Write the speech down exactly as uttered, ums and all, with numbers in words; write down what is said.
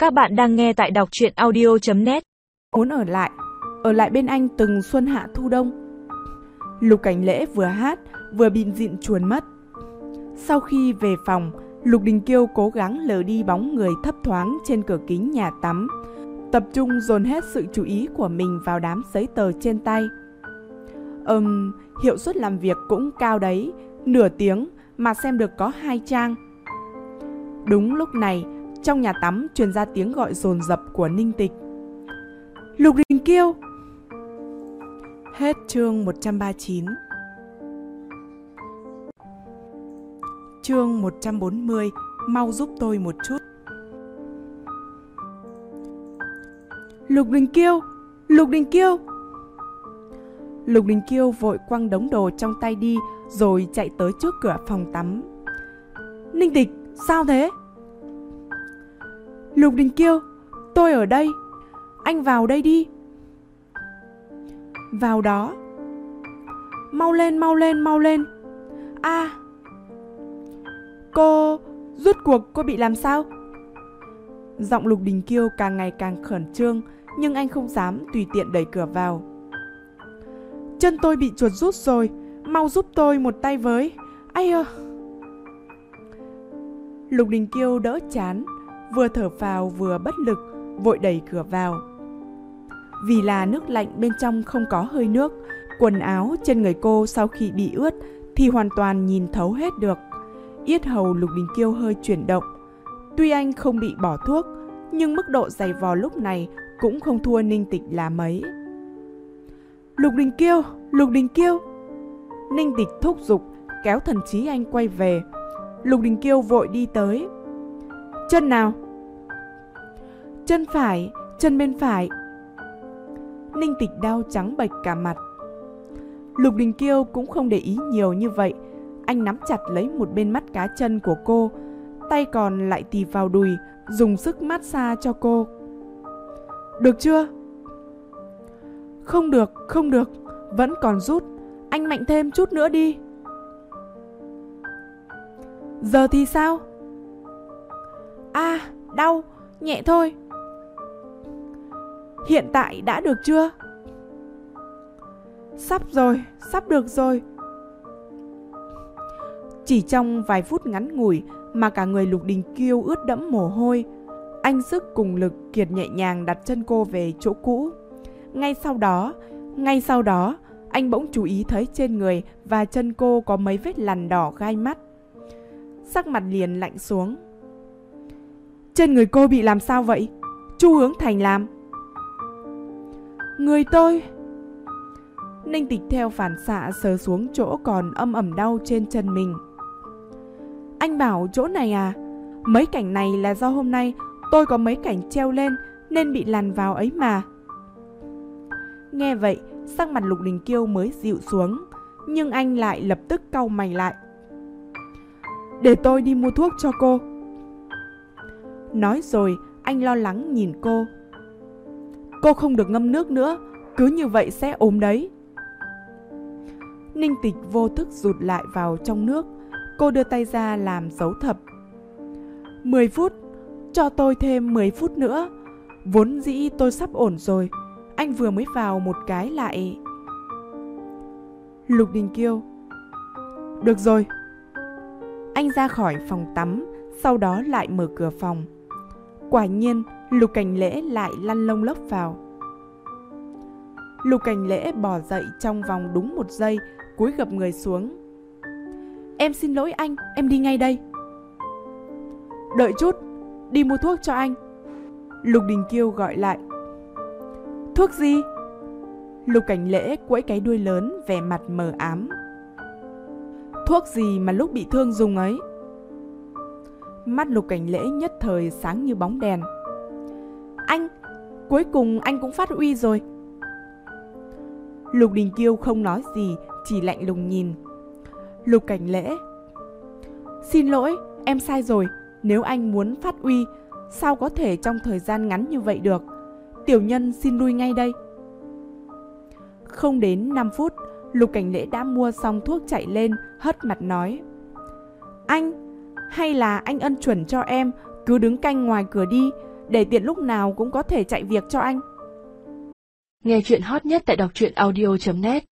Các bạn đang nghe tại đọc truyện audio chấm net. Muốn ở lại, ở lại bên anh từng xuân hạ thu đông. Lục Cảnh Lễ vừa hát vừa bịn dịn chuồn mất. Sau khi về phòng, Lục Đình Kiêu cố gắng lờ đi bóng người thấp thoáng trên cửa kính nhà tắm, tập trung dồn hết sự chú ý của mình vào đám giấy tờ trên tay. Ừm, hiệu suất làm việc cũng cao đấy, nửa tiếng mà xem được có hai trang. Đúng lúc này, trong nhà tắm truyền ra tiếng gọi dồn dập của Ninh Tịch. Lục Đình Kiêu! Hết chương một trăm ba mươi chín. Chương một trăm bốn mươi, mau giúp tôi một chút. Lục Đình Kiêu! Lục Đình Kiêu! Lục Đình Kiêu vội quăng đống đồ trong tay đi rồi chạy tới trước cửa phòng tắm. Ninh Tịch, sao thế? Lục Đình Kiêu, tôi ở đây. Anh vào đây đi. Vào đó. Mau lên, mau lên, mau lên. À, cô, rốt cuộc cô bị làm sao? Giọng Lục Đình Kiêu càng ngày càng khẩn trương, nhưng anh không dám tùy tiện đẩy cửa vào. Chân tôi bị chuột rút rồi, mau giúp tôi một tay với. Ai ơ. Lục Đình Kiêu đỡ chán, vừa thở phào vừa bất lực, vội đẩy cửa vào. Vì là nước lạnh bên trong không có hơi nước, quần áo trên người cô sau khi bị ướt thì hoàn toàn nhìn thấu hết được. Yết hầu Lục Đình Kiêu hơi chuyển động. Tuy anh không bị bỏ thuốc, nhưng mức độ dày vò lúc này cũng không thua Ninh Tịch là mấy. Lục Đình Kiêu, Lục Đình Kiêu! Ninh Tịch thúc giục, kéo thần trí anh quay về. Lục Đình Kiêu vội đi tới. Chân nào? Chân phải, chân bên phải. Ninh Tịch đau trắng bệch cả mặt. Lục Đình Kiêu cũng không để ý nhiều như vậy. Anh nắm chặt lấy một bên mắt cá chân của cô, tay còn lại tì vào đùi, dùng sức massage cho cô. Được chưa? Không được, không được, vẫn còn rút. Anh mạnh thêm chút nữa đi. Giờ thì sao? À, đau, nhẹ thôi. Hiện tại đã được chưa? Sắp rồi, sắp được rồi. Chỉ trong vài phút ngắn ngủi mà cả người Lục Đình Kiêu ướt đẫm mồ hôi. Anh sức cùng lực kiệt nhẹ nhàng đặt chân cô về chỗ cũ. Ngay sau đó, ngay sau đó, anh bỗng chú ý thấy trên người và chân cô có mấy vết lằn đỏ gai mắt. Sắc mặt liền lạnh xuống. Trên người cô bị làm sao vậy? Chu Hướng Thành làm. Người tôi. Ninh Tịch theo phản xạ sờ xuống chỗ còn âm ẩm đau trên chân mình. Anh bảo chỗ này à? Mấy cảnh này là do hôm nay tôi có mấy cảnh treo lên nên bị lằn vào ấy mà. Nghe vậy, sắc mặt Lục Đình Kiêu mới dịu xuống, nhưng anh lại lập tức cau mày lại. Để tôi đi mua thuốc cho cô. Nói rồi, anh lo lắng nhìn cô. Cô không được ngâm nước nữa, cứ như vậy sẽ ốm đấy. Ninh Tịch vô thức rụt lại vào trong nước. Cô đưa tay ra làm dấu thập. Mười phút, cho tôi thêm mười phút nữa. Vốn dĩ tôi sắp ổn rồi. Anh vừa mới vào một cái lại. Lục Đình Kiêu. Được rồi. Anh ra khỏi phòng tắm, sau đó lại mở cửa phòng. Quả nhiên, Lục Cảnh Lễ lại lăn lông lốc vào. Lục Cảnh Lễ bò dậy trong vòng đúng một giây, cúi gập người xuống. Em xin lỗi anh, em đi ngay đây. Đợi chút, đi mua thuốc cho anh. Lục Đình Kiêu gọi lại. Thuốc gì? Lục Cảnh Lễ quẫy cái đuôi lớn, vẻ mặt mờ ám. Thuốc gì mà lúc bị thương dùng ấy? Mắt Lục Cảnh Lễ nhất thời sáng như bóng đèn. Anh, cuối cùng anh cũng phát uy rồi. Lục Đình Kiêu không nói gì, chỉ lạnh lùng nhìn. Lục Cảnh Lễ. Xin lỗi, em sai rồi. Nếu anh muốn phát uy, sao có thể trong thời gian ngắn như vậy được? Tiểu nhân xin lui ngay đây. Không đến năm phút, Lục Cảnh Lễ đã mua xong thuốc chạy lên, hất mặt nói. Anh, hay là anh ân chuẩn cho em, cứ đứng canh ngoài cửa đi. để tiện lúc nào cũng có thể chạy việc cho anh. Nghe chuyện hot nhất tại đọc truyện audio chấm net.